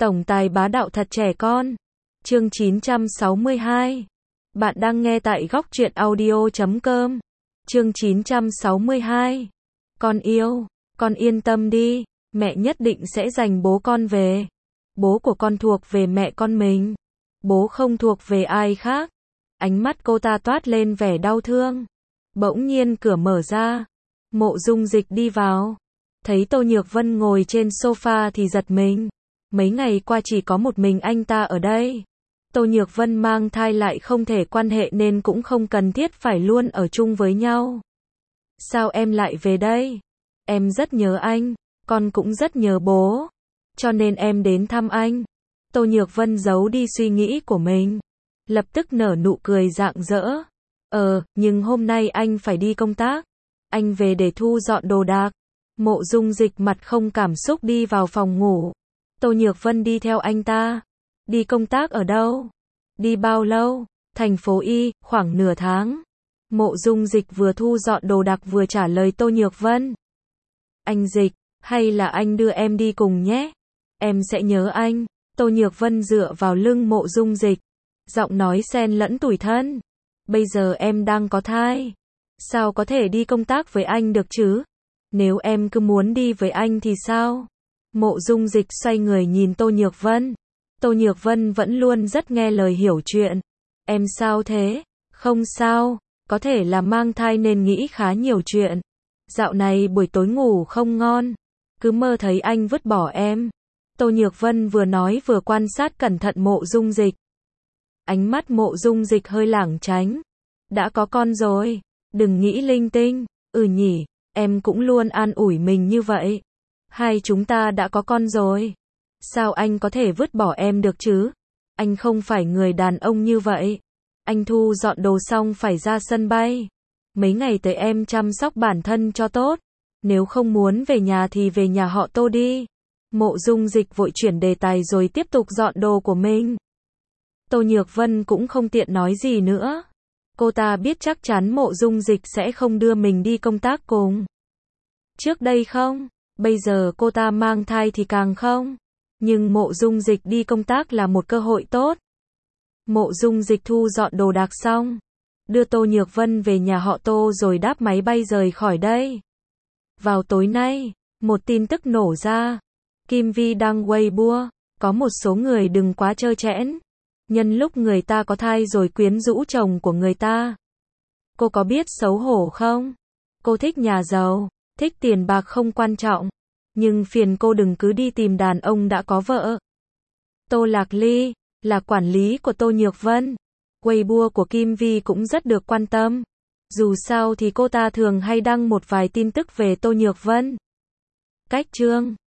Tổng tài bá đạo thật trẻ con. Chương 962. Bạn đang nghe tại góc truyện audio.com. Chương 962. Con yêu, con yên tâm đi, mẹ nhất định sẽ giành bố con về. Bố của con thuộc về mẹ con mình. Bố không thuộc về ai khác. Ánh mắt cô ta toát lên vẻ đau thương. Bỗng nhiên cửa mở ra. Mộ Dung Dịch đi vào. Thấy Tô Nhược Vân ngồi trên sofa thì giật mình. Mấy ngày qua chỉ có một mình anh ta ở đây. Tô Nhược Vân mang thai lại không thể quan hệ nên cũng không cần thiết phải luôn ở chung với nhau. Sao em lại về đây? Em rất nhớ anh, con cũng rất nhớ bố. Cho nên em đến thăm anh. Tô Nhược Vân giấu đi suy nghĩ của mình. Lập tức nở nụ cười rạng rỡ. Nhưng hôm nay anh phải đi công tác. Anh về để thu dọn đồ đạc. Mộ Dung Dịch mặt không cảm xúc đi vào phòng ngủ. Tô Nhược Vân đi theo anh ta. Đi công tác ở đâu? Đi bao lâu? Thành phố Y, khoảng nửa tháng. Mộ Dung Dịch vừa thu dọn đồ đạc vừa trả lời Tô Nhược Vân. Anh Dịch, hay là anh đưa em đi cùng nhé? Em sẽ nhớ anh. Tô Nhược Vân dựa vào lưng Mộ Dung Dịch. Giọng nói xen lẫn tủi thân. Bây giờ em đang có thai. Sao có thể đi công tác với anh được chứ? Nếu em cứ muốn đi với anh thì sao? Mộ Dung Dịch xoay người nhìn Tô Nhược Vân. Tô Nhược Vân vẫn luôn rất nghe lời hiểu chuyện. Em sao thế? Không sao, có thể là mang thai nên nghĩ khá nhiều chuyện. Dạo này buổi tối ngủ không ngon, cứ mơ thấy anh vứt bỏ em. Tô Nhược Vân vừa nói vừa quan sát cẩn thận Mộ Dung Dịch. Ánh mắt Mộ Dung Dịch hơi lảng tránh. Đã có con rồi, đừng nghĩ linh tinh. Nhỉ, em cũng luôn an ủi mình như vậy. Hai chúng ta đã có con rồi. Sao anh có thể vứt bỏ em được chứ? Anh không phải người đàn ông như vậy. Anh thu dọn đồ xong phải ra sân bay. Mấy ngày tới em chăm sóc bản thân cho tốt. Nếu không muốn về nhà thì về nhà họ Tô đi. Mộ Dung Dịch vội chuyển đề tài rồi tiếp tục dọn đồ của mình. Tô Nhược Vân cũng không tiện nói gì nữa. Cô ta biết chắc chắn Mộ Dung Dịch sẽ không đưa mình đi công tác cùng. Trước đây không, bây giờ cô ta mang thai thì càng không. Nhưng Mộ Dung Dịch đi công tác là một cơ hội tốt. Mộ Dung Dịch thu dọn đồ đạc xong, đưa Tô Nhược Vân về nhà họ Tô rồi đáp máy bay rời khỏi đây. Vào tối nay, một tin tức nổ ra. Kim Vi đăng Weibo, có một số người đừng quá trơ trẽn. Nhân lúc người ta có thai rồi quyến rũ chồng của người ta. Cô có biết xấu hổ không? Cô thích nhà giàu, thích tiền bạc không quan trọng. Nhưng phiền cô đừng cứ đi tìm đàn ông đã có vợ. Tô Lạc Ly, là quản lý của Tô Nhược Vân. Weibo của Kim Vi cũng rất được quan tâm. Dù sao thì cô ta thường hay đăng một vài tin tức về Tô Nhược Vân. Cách chương